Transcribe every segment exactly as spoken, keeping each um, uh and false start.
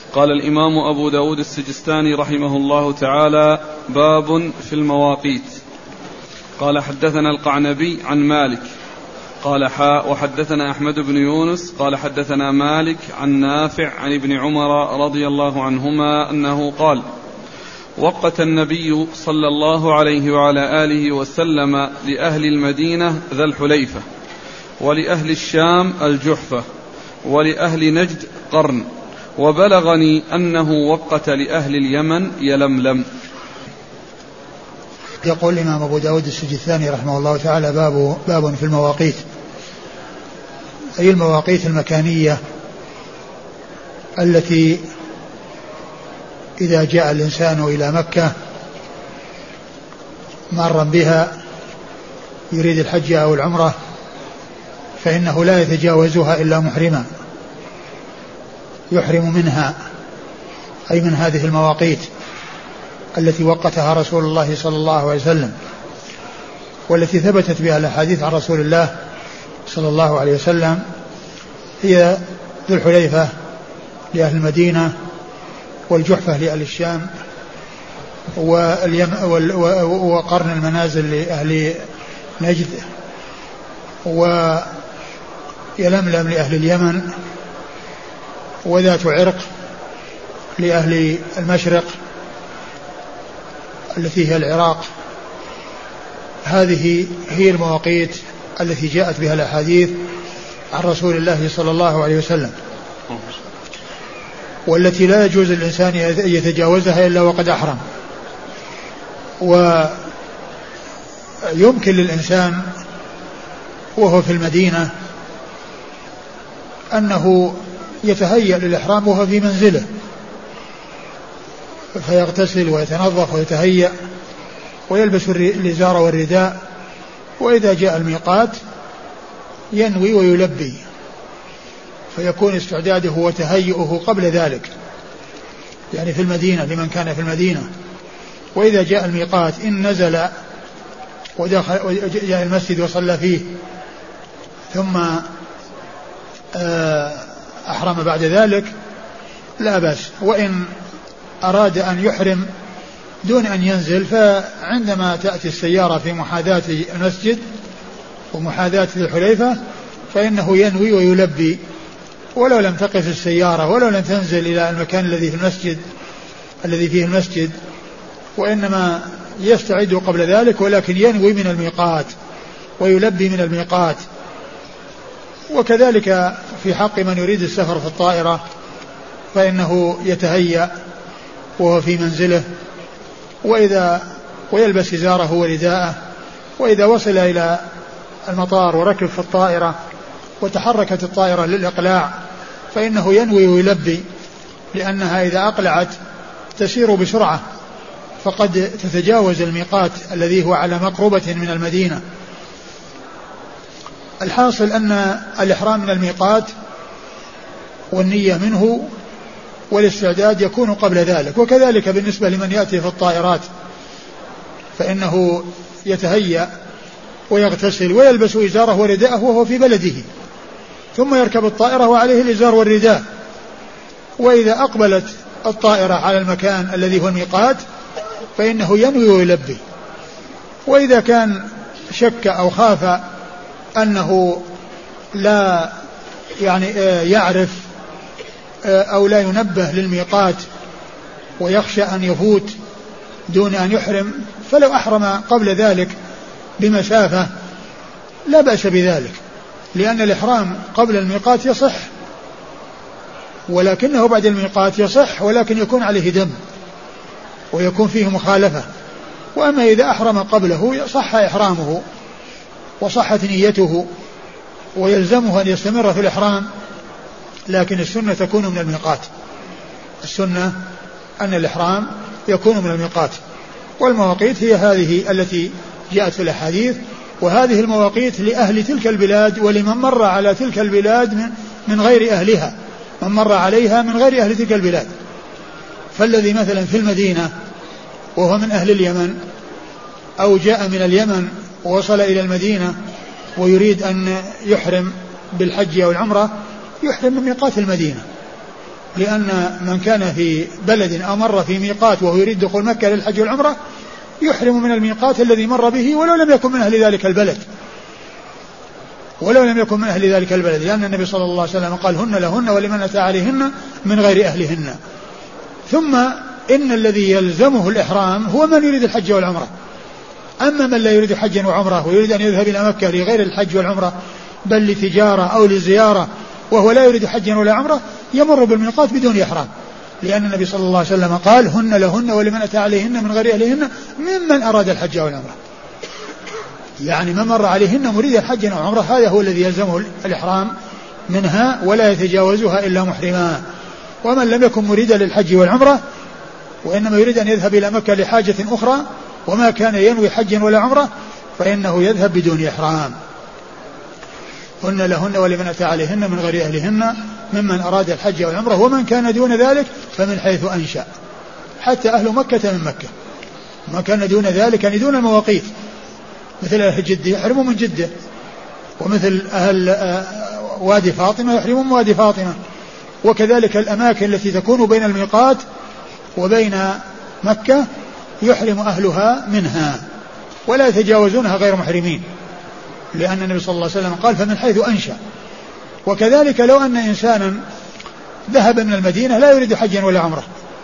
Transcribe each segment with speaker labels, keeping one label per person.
Speaker 1: قال الإمام أبو داود السجستاني رحمه الله تعالى: باب في المواقيت. قال: حدثنا القعنبي عن مالك قال: حاء وحدثنا أحمد بن يونس قال: حدثنا مالك عن نافع عن ابن عمر رضي الله عنهما أنه قال: وقت النبي صلى الله عليه وعلى آله وسلم لأهل المدينة ذا الحليفة، ولأهل الشام الجحفة، ولأهل نجد قرن، وبلغني أنه وقت لأهل اليمن يلملم.
Speaker 2: يقول الإمام أبو داود السجستاني رحمه الله تعالى: باب, باب في المواقيت، أي المواقيت المكانية التي إذا جاء الإنسان إلى مكة مارا بها يريد الحج أو العمرة فإنه لا يتجاوزها إلا محرما، يحرم منها، أي من هذه المواقيت التي وقتها رسول الله صلى الله عليه وسلم، والتي ثبتت بها الأحاديث عن رسول الله صلى الله عليه وسلم، هي ذو الحليفة لأهل المدينة، والجحفة لأهل الشام، وقرن المنازل لأهل نجد، ويلملم لأهل اليمن، وذات عرق لأهل المشرق التي هي العراق. هذه هي المواقيت التي جاءت بها الأحاديث عن رسول الله صلى الله عليه وسلم، والتي لا يجوز للإنسان أن يتجاوزها إلا وقد أحرم. ويمكن للإنسان وهو في المدينة أنه يتهيأ للإحرام وهو في منزله، فيغتسل ويتنظف ويتهيأ ويلبس الإزار والرداء، وإذا جاء الميقات ينوي ويلبي، فيكون استعداده وتهيئه قبل ذلك، يعني في المدينة لمن كان في المدينة. وإذا جاء الميقات إن نزل ودخل وجاء المسجد وصلى فيه ثم أحرم بعد ذلك لا بأس. وإن أراد أن يحرم دون أن ينزل، فعندما تأتي السيارة في محاذاة المسجد ومحاذاة الحليفة فإنه ينوي ويلبي، ولو لم تقف السيارة ولو لم تنزل إلى المكان الذي في المسجد الذي فيه المسجد، وإنما يستعد قبل ذلك، ولكن ينوي من الميقات ويلبي من الميقات. وكذلك في حق من يريد السفر في الطائرة فإنه يتهيأ وهو في منزله، وإذا ويلبس إزاره ورداءه، وإذا وصل إلى المطار وركب في الطائرة وتحركت الطائرة للإقلاع فإنه ينوي ويلبي، لأنها إذا أقلعت تسير بسرعة فقد تتجاوز الميقات الذي هو على مقربة من المدينة. الحاصل أن الإحرام من الميقات والنية منه والاستعداد يكون قبل ذلك. وكذلك بالنسبة لمن يأتي في الطائرات فإنه يتهيأ ويغتسل ويلبس إزاره ورداءه وهو في بلده، ثم يركب الطائرة وعليه الإزار والرداء. وإذا أقبلت الطائرة على المكان الذي هو الميقات فإنه ينوي ويلبي. وإذا كان شك أو خاف أنه لا يعني يعرف أو لا ينبه للميقات ويخشى أن يفوت دون أن يحرم، فلو أحرم قبل ذلك بمسافة لا بأس بذلك، لأن الإحرام قبل الميقات يصح، ولكنه بعد الميقات يصح ولكن يكون عليه دم ويكون فيه مخالفة. وأما إذا أحرم قبله صح إحرامه وصحت نيته ويلزمه أن يستمر في الإحرام، لكن السنة تكون من الميقات، السنة أن الإحرام يكون من الميقات. والمواقيت هي هذه التي جاءت في الأحاديث، وهذه المواقيت لأهل تلك البلاد ولمن مر على تلك البلاد من, من غير أهلها، من مر عليها من غير أهل تلك البلاد. فالذي مثلا في المدينة وهو من أهل اليمن أو جاء من اليمن ووصل إلى المدينة ويريد أن يحرم بالحج أو العمرة يحرم من ميقات المدينة، لأن من كان في بلد أو مر في ميقات وهو يريد دخول مكة للحج والعمرة يحرم من الميقات الذي مر به ولو لم يكن من أهل ذلك البلد ولو لم يكن من أهل ذلك البلد لأن النبي صلى الله عليه وسلم قال هن لهن ولمن أتى عليهن من غير أهلهن. ثم إن الذي يلزمه الإحرام هو من يريد الحج والعمرة. أما من لا يريد حجا وعمرة ويريد أن يذهب إلى مكة لغير الحج والعمرة بل لتجارة أو لزيارة وهو لا يريد حجا ولا عمرة يمر بالميقات بدون إحرام لأن النبي صلى الله عليه وسلم قال هن لهن ولمن أتى عليهن من غير أهلهن ممن أراد الحج والعمرة. يعني من مر عليهن مريد الحج والعمرة هذا هو الذي يلزمه الإحرام منها ولا يتجاوزها إلا محرما. ومن لم يكن مريدا للحج والعمرة وإنما يريد أن يذهب إلى مكة لحاجة أخرى وما كان ينوي حجا ولا عمرة فإنه يذهب بدون إحرام. هن لهن ولمن أتى عليهن من غير أهلهن ممن أراد الحج والعمرة ومن كان دون ذلك فمن حيث أنشأ حتى أهل مكة من مكة. ما كان دون ذلك يعني دون المواقيت مثل أهل جدة يحرموا من جدة ومثل أهل وادي فاطمة يحرموا من وادي فاطمة وكذلك الأماكن التي تكون بين الميقات وبين مكة يحرم أهلها منها ولا يتجاوزونها غير محرمين لأن النبي صلى الله عليه وسلم قال فمن حيث أنشأ. وكذلك لو أن إنسانا ذهب من المدينة لا يريد حجا ولا عمرة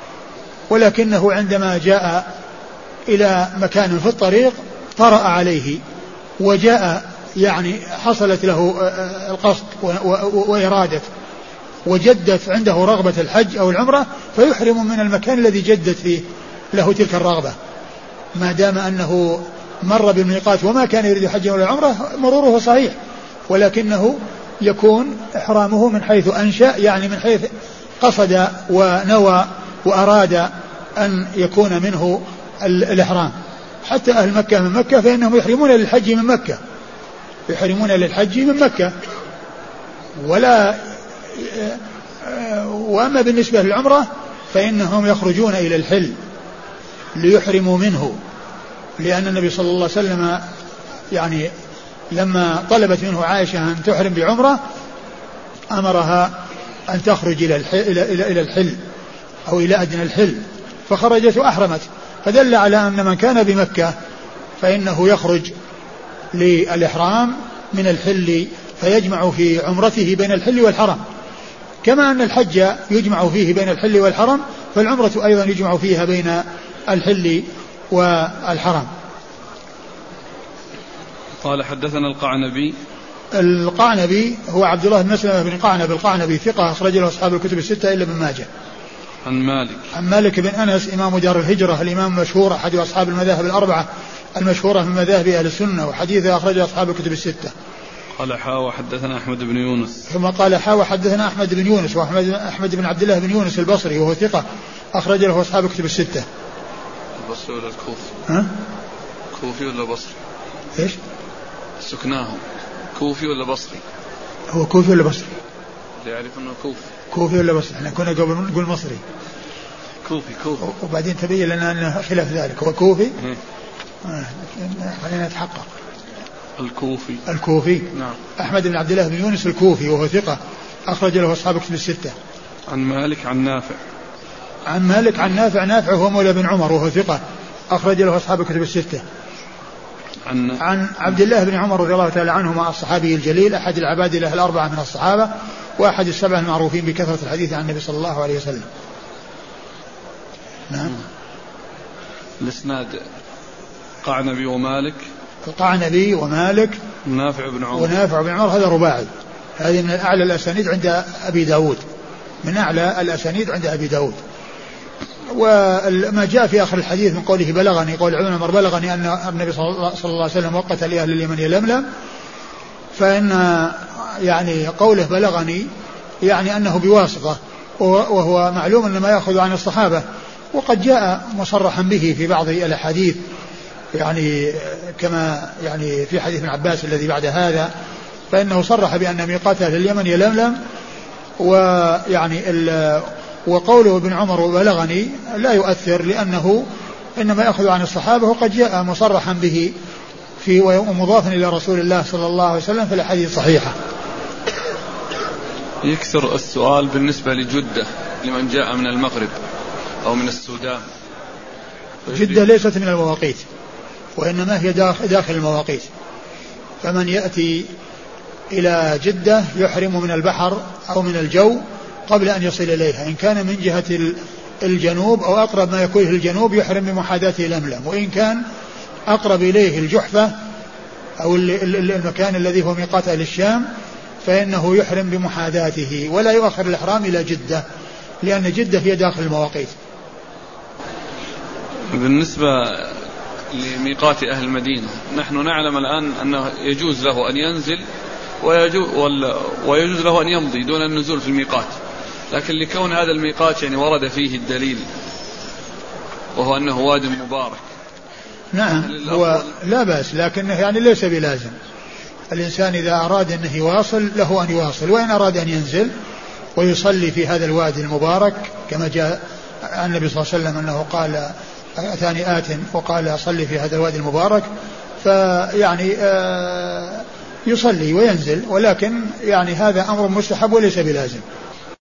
Speaker 2: ولكنه عندما جاء إلى مكان في الطريق طرأ عليه وجاء يعني حصلت له القصد وإرادة وجدت عنده رغبة الحج أو العمرة فيحرم من المكان الذي جدت فيه له تلك الرغبة ما دام أنه مر بالميقات وما كان يريد حجا ولا عمرة مروره صحيح ولكنه يكون إحرامه من حيث أنشأ يعني من حيث قصد ونوى وأراد أن يكون منه الإحرام. حتى أهل مكة من مكة فإنهم يحرمون للحج من مكة يحرمون للحج من مكة ولا وأما بالنسبة للعمرة فإنهم يخرجون إلى الحل ليحرموا منه لأن النبي صلى الله عليه وسلم يعني لما طلبت منه عائشة أن تحرم بعمرة أمرها أن تخرج إلى الحل, إلى الحل أو إلى أدنى الحل فخرجت وأحرمت فدل على أن من كان بمكة فإنه يخرج للإحرام من الحل فيجمع في عمرته بين الحل والحرم كما أن الحج يجمع فيه بين الحل والحرم فالعمرة أيضا يجمع فيها بين الحل والحرم.
Speaker 1: قال حدثنا القعنبي.
Speaker 2: القعنبي هو عبد الله بن مسلمة بن قعنب القعنبي ثقة أخرج له أصحاب الكتب الستة إلا ابن ماجه.
Speaker 1: عن مالك.
Speaker 2: عن مالك بن أنس إمام دار الهجرة الإمام المشهور أحد أصحاب المذاهب الأربعة المشهورة من مذاهب أهل السنة وحديثه أخرج أصحاب الكتب الستة.
Speaker 1: قال حا وحدثنا أحمد بن يونس.
Speaker 2: ثم قال حا وحدثنا أحمد بن يونس وأحمد أحمد بن عبد الله بن يونس البصري وهو ثقة أخرج له أصحاب الكتب الستة.
Speaker 1: البصري ولا الكوفي؟
Speaker 2: ها؟
Speaker 1: كوفي ولا بصري؟
Speaker 2: إيش؟
Speaker 1: سكناه كوفي ولا بصري؟
Speaker 2: هو كوفي ولا بصري؟
Speaker 1: اللي يعرف أنه كوفي.
Speaker 2: كوفي ولا بصري؟ احنا كنا قبل نقول مصري.
Speaker 1: كوفي كوفي.
Speaker 2: وبعدين تبين لنا أنه خلاف ذلك هو كوفي. آه. خلينا نتحقق.
Speaker 1: الكوفي.
Speaker 2: الكوفي.
Speaker 1: نعم.
Speaker 2: أحمد بن عبد الله بن يونس الكوفي وهو ثقة أخرج له أصحاب الكتب الستة.
Speaker 1: عن مالك عن نافع.
Speaker 2: عن مالك عن نافع نافع هو مولى بن عمر وهو ثقة أخرج له أصحاب الكتب الستة.
Speaker 1: عن
Speaker 2: عن عبد الله بن عمر رضي الله تعالى عنهما الصحابي الجليل أحد العباد له الأربعة من الصحابة وأحد السبع المعروفين بكثرة الحديث عن النبي صلى الله عليه وسلم. نعم.
Speaker 1: الإسناد قعنبي ومالك.
Speaker 2: القعنبي ومالك
Speaker 1: ونافع بن عمر.
Speaker 2: ونافع بن عمر هذا رباعي. هذه من أعلى الأسانيد عند أبي داود من أعلى الأسانيد عند أبي داود. وما جاء في آخر الحديث من قوله بلغني قول ابن عمر بلغني أن النبي صلى الله عليه وسلم وقت لأهل اليمن يلملم فإن يعني قوله بلغني يعني أنه بواسطة وهو معلوم أن ما يأخذ عن الصحابة وقد جاء مصرحا به في بعض الأحاديث يعني كما يعني في حديث ابن عباس الذي بعد هذا فإنه صرح بأن ميقات أهل اليمن يلملم ويعني وقوله ابن عمر وبلغني لا يؤثر لأنه إنما يأخذ عن الصحابة وقد جاء مصرحا به في ومضافا إلى رسول الله صلى الله عليه وسلم في الأحاديث الصحيحة.
Speaker 1: يكثر السؤال بالنسبة لجدة لمن جاء من المغرب أو من السودان؟
Speaker 2: جدة ليست من المواقيت، وإنما هي داخل المواقيت. فمن يأتي إلى جدة يحرم من البحر أو من الجو قبل أن يصل إليها، إن كان من جهة الجنوب أو أقرب ما يكون الجنوب يحرم بمحاذاته لملم، وإن كان أقرب إليه الجحفة أو المكان الذي هو ميقات أهل الشام فإنه يحرم بمحاذاته، ولا يؤخر الإحرام إلى جدة، لأن جدة هي داخل المواقيت.
Speaker 1: بالنسبة لميقات أهل المدينة، نحن نعلم الآن أنه يجوز له أن ينزل ويجوز, ويجوز له أن يمضي دون النزول في الميقات، لكن لكون هذا الميقات يعني ورد فيه الدليل وهو أنه واد مبارك.
Speaker 2: نعم هو لا بأس، لكنه يعني ليس بلازم. الإنسان إذا أراد أنه يواصل له أن يواصل، وإن أراد أن ينزل ويصلي في هذا الوادي المبارك كما جاء عن النبي صلى الله عليه وسلم أنه قال أتاني آت وقال صلي في هذا الوادي المبارك، فيعني آه يصلي وينزل، ولكن يعني هذا أمر مستحب وليس بلازم.